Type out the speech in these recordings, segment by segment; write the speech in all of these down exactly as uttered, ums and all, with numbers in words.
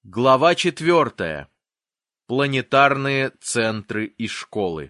Глава четвертая. Планетарные центры и школы.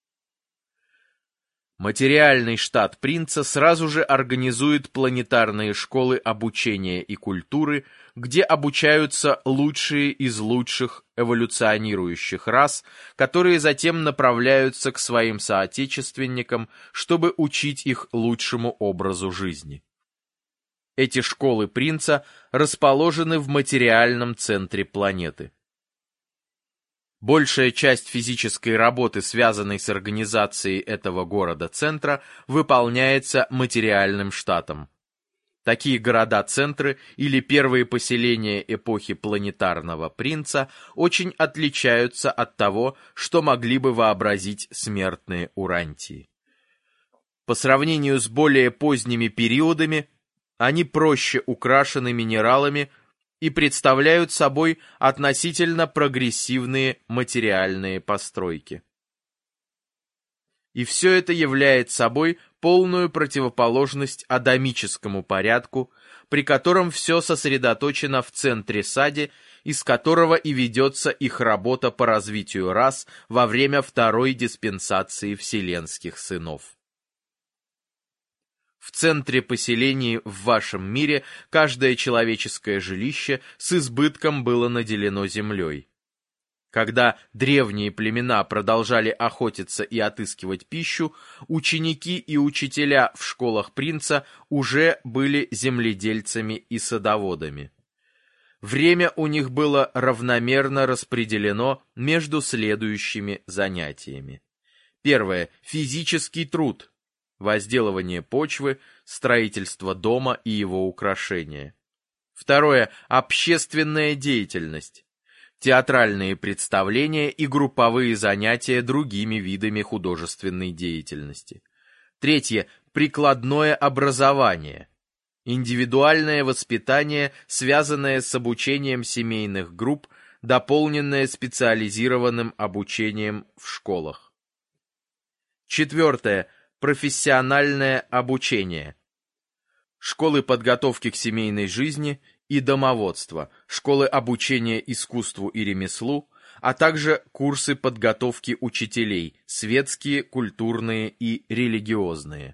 Материальный штат принца сразу же организует планетарные школы обучения и культуры, где обучаются лучшие из лучших эволюционирующих рас, которые затем направляются к своим соотечественникам, чтобы учить их лучшему образу жизни. Эти школы принца расположены в материальном центре планеты. Большая часть физической работы, связанной с организацией этого города-центра, выполняется материальным штатом. Такие города-центры или первые поселения эпохи планетарного принца очень отличаются от того, что могли бы вообразить смертные Урантии. По сравнению с более поздними периодами, они проще украшены минералами и представляют собой относительно прогрессивные материальные постройки. И все это является собой полную противоположность адамическому порядку, при котором все сосредоточено в центре сади, из которого и ведется их работа по развитию рас во время второй диспенсации вселенских сынов. В центре поселений в вашем мире каждое человеческое жилище с избытком было наделено землей. Когда древние племена продолжали охотиться и отыскивать пищу, ученики и учителя в школах принца уже были земледельцами и садоводами. Время у них было равномерно распределено между следующими занятиями. Первое – физический труд. Возделывание почвы, строительство дома и его украшения. Второе – общественная деятельность. Театральные представления и групповые занятия другими видами художественной деятельности. Третье – прикладное образование. Индивидуальное воспитание, связанное с обучением семейных групп, дополненное специализированным обучением в школах. Четвертое – профессиональное обучение. Школы подготовки к семейной жизни и домоводства, школы обучения искусству и ремеслу, а также курсы подготовки учителей, светские, культурные и религиозные.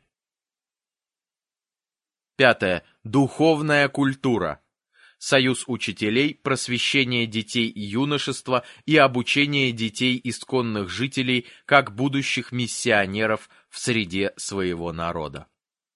Пятое. Духовная культура. Союз учителей, просвещение детей и юношества и обучение детей исконных жителей как будущих миссионеров в среде своего народа.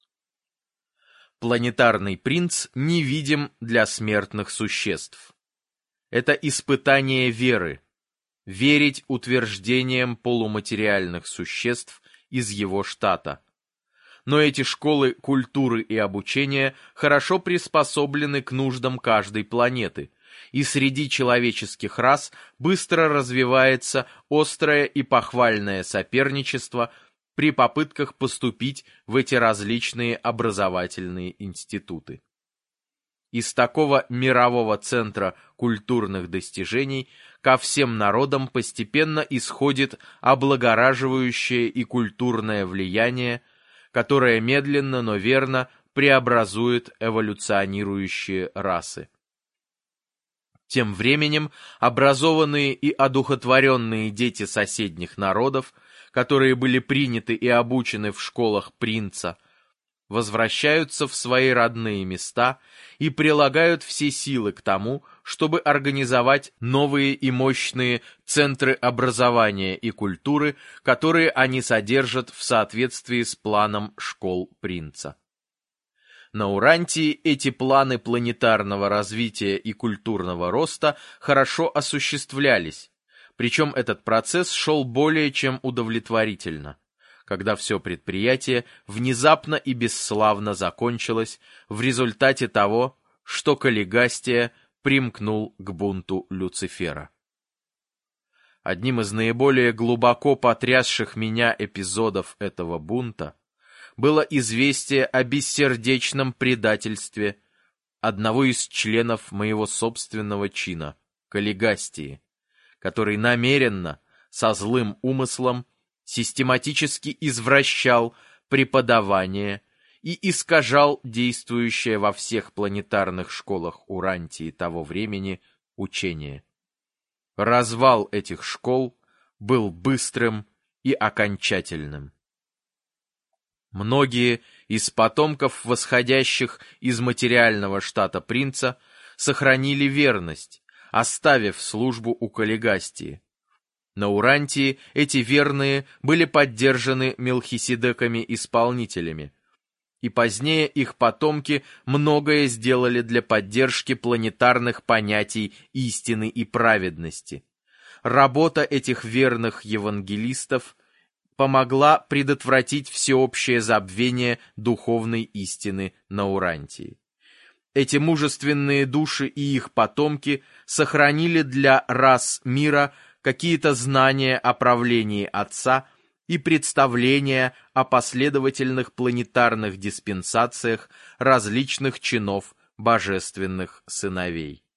Планетарный принц невидим для смертных существ. Это испытание веры. Верить утверждениям полуматериальных существ из его штата. Но эти школы культуры и обучения хорошо приспособлены к нуждам каждой планеты, и среди человеческих рас быстро развивается острое и похвальное соперничество при попытках поступить в эти различные образовательные институты. Из такого мирового центра культурных достижений ко всем народам постепенно исходит облагораживающее и культурное влияние, которое медленно, но верно преобразует эволюционирующие расы. Тем временем образованные и одухотворенные дети соседних народов, которые были приняты и обучены в школах принца, возвращаются в свои родные места и прилагают все силы к тому, чтобы организовать новые и мощные центры образования и культуры, которые они содержат в соответствии с планом школ принца. На Урантии эти планы планетарного развития и культурного роста хорошо осуществлялись, причем этот процесс шел более чем удовлетворительно, когда все предприятие внезапно и бесславно закончилось в результате того, что Каллигастия примкнул к бунту Люцифера. Одним из наиболее глубоко потрясших меня эпизодов этого бунта было известие о бессердечном предательстве одного из членов моего собственного чина, Каллигастии, который намеренно, со злым умыслом, систематически извращал преподавание и искажал действующее во всех планетарных школах Урантии того времени учения. Развал этих школ был быстрым и окончательным. Многие из потомков восходящих из материального штата принца сохранили верность, оставив службу у Каллигастии. На Урантии эти верные были поддержаны Мелхиседеками-исполнителями, и позднее их потомки многое сделали для поддержки планетарных понятий истины и праведности. Работа этих верных евангелистов помогла предотвратить всеобщее забвение духовной истины на Урантии. Эти мужественные души и их потомки сохранили для рас мира какие-то знания о правлении Отца и представления о последовательных планетарных диспенсациях различных чинов божественных сыновей.